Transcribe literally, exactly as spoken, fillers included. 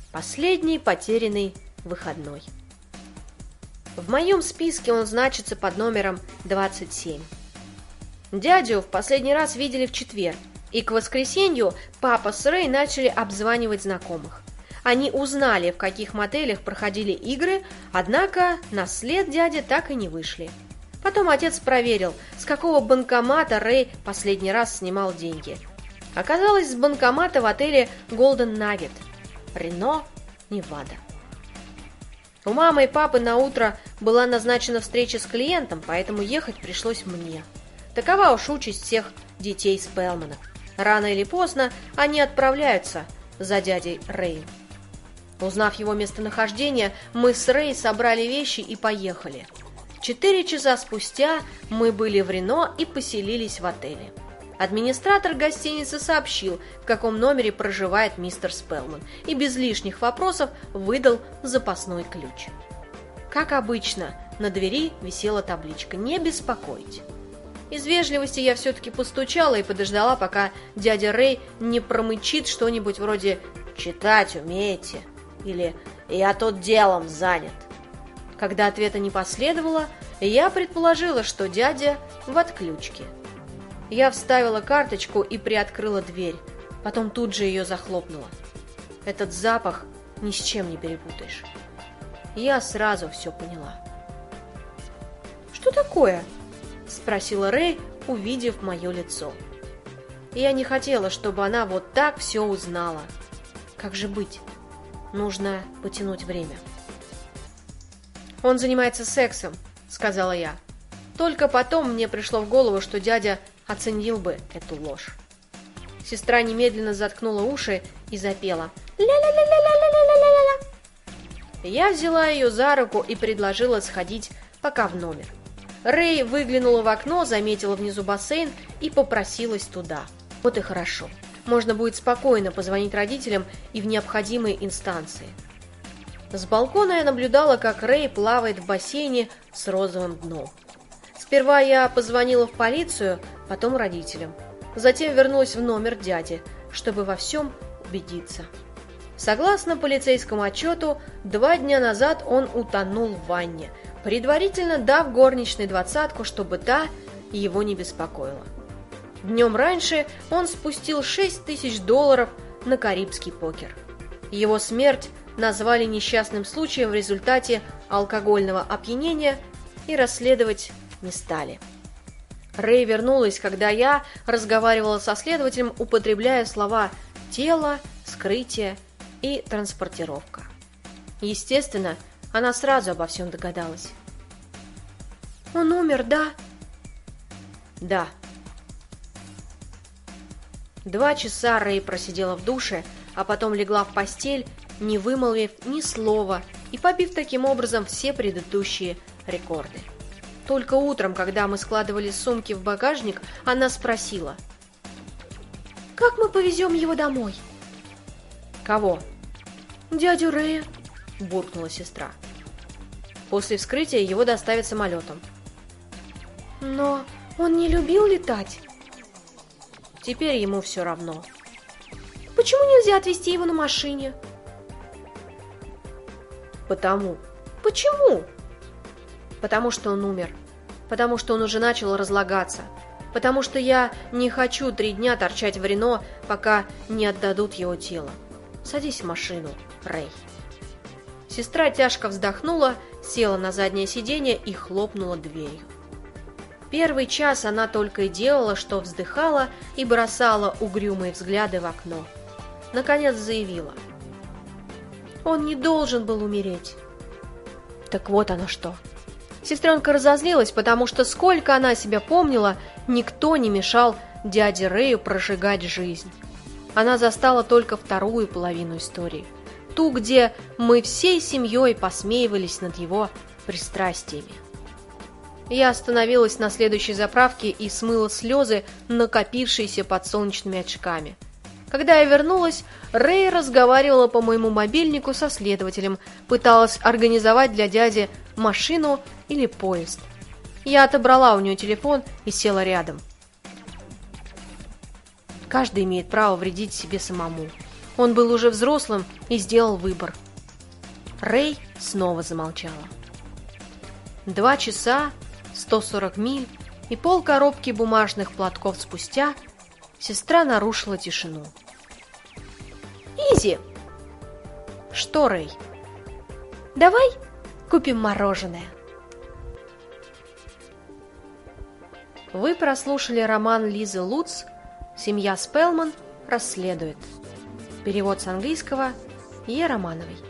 Последний потерянный выходной. В моем списке он значится под номером двадцать семь. Дядю в последний раз видели в четверг, и к воскресенью папа с Рэй начали обзванивать знакомых. Они узнали, в каких мотелях проходили игры, однако на след дяди так и не вышли. Потом отец проверил, с какого банкомата Рэй последний раз снимал деньги. Оказалось, с банкомата в отеле Golden Nugget, Рено, Невада. У мамы и папы на утро была назначена встреча с клиентом, поэтому ехать пришлось мне. Такова уж участь всех детей Спелманов. Рано или поздно они отправляются за дядей Рэем. Узнав его местонахождение, мы с Рэй собрали вещи и поехали. Четыре часа спустя мы были в Рено и поселились в отеле. Администратор гостиницы сообщил, в каком номере проживает мистер Спелман, и без лишних вопросов выдал запасной ключ. Как обычно, на двери висела табличка «Не беспокоить». Из вежливости я все-таки постучала и подождала, пока дядя Рэй не промычит что-нибудь вроде «Читать умеете?» или «Я тут делом занят». Когда ответа не последовало, я предположила, что дядя в отключке. Я вставила карточку и приоткрыла дверь, потом тут же ее захлопнула. Этот запах ни с чем не перепутаешь. Я сразу все поняла. «Что такое?» — спросила Рэй, увидев мое лицо. Я не хотела, чтобы она вот так все узнала. Как же быть? Нужно потянуть время. «Он занимается сексом», — сказала я. Только потом мне пришло в голову, что дядя оценил бы эту ложь. Сестра немедленно заткнула уши и запела «Ля-ля-ля-ля-ля-ля-ля-ля-ля». Я взяла ее за руку и предложила сходить пока в номер. Рэй выглянула в окно, заметила внизу бассейн и попросилась туда. Вот и хорошо. Можно будет спокойно позвонить родителям и в необходимые инстанции. С балкона я наблюдала, как Рэй плавает в бассейне с розовым дном. Сперва я позвонила в полицию, потом родителям. Затем вернулась в номер дяди, чтобы во всем убедиться. Согласно полицейскому отчету, два дня назад он утонул в ванне, предварительно дав горничной двадцатку, чтобы та его не беспокоила. Днем раньше он спустил шесть тысяч долларов на карибский покер. Его смерть назвали несчастным случаем в результате алкогольного опьянения и расследовать не стали. Рэй вернулась, когда я разговаривала со следователем, употребляя слова «тело», «скрытие» и «транспортировка». Естественно, она сразу обо всем догадалась. «Он умер, да?» «Да». Два часа Рэй просидела в душе, а потом легла в постель, не вымолвив ни слова и побив таким образом все предыдущие рекорды. Только утром, когда мы складывали сумки в багажник, она спросила: «Как мы повезем его домой?» «Кого?» «Дядю Рэя», — буркнула сестра. «После вскрытия его доставят самолетом». «Но он не любил летать». «Теперь ему все равно». «Почему нельзя отвезти его на машине?» «Потому». «Почему?» «Потому что он умер. Потому что он уже начал разлагаться. Потому что я не хочу три дня торчать в Рено, пока не отдадут его тело. Садись в машину, Рэй». Сестра тяжко вздохнула, села на заднее сиденье и хлопнула дверью. Первый час она только и делала, что вздыхала и бросала угрюмые взгляды в окно. Наконец заявила: «Он не должен был умереть». Так вот оно что. Сестренка разозлилась, потому что, сколько она себя помнила, никто не мешал дяде Рэю прожигать жизнь. Она застала только вторую половину истории, ту, где мы всей семьей посмеивались над его пристрастиями. Я остановилась на следующей заправке и смыла слезы, накопившиеся под солнечными очками. Когда я вернулась, Рэй разговаривала по моему мобильнику со следователем, пыталась организовать для дяди машину или поезд. Я отобрала у нее телефон и села рядом. Каждый имеет право вредить себе самому. Он был уже взрослым и сделал выбор. Рэй снова замолчала. Два часа, сто сорок миль и полкоробки бумажных платков спустя сестра нарушила тишину. «Изи!» «Что, Рэй?» «Давай купим мороженое». Вы прослушали роман Лизы Луц «Семья Спелман расследует». Перевод с английского Е. Романовой.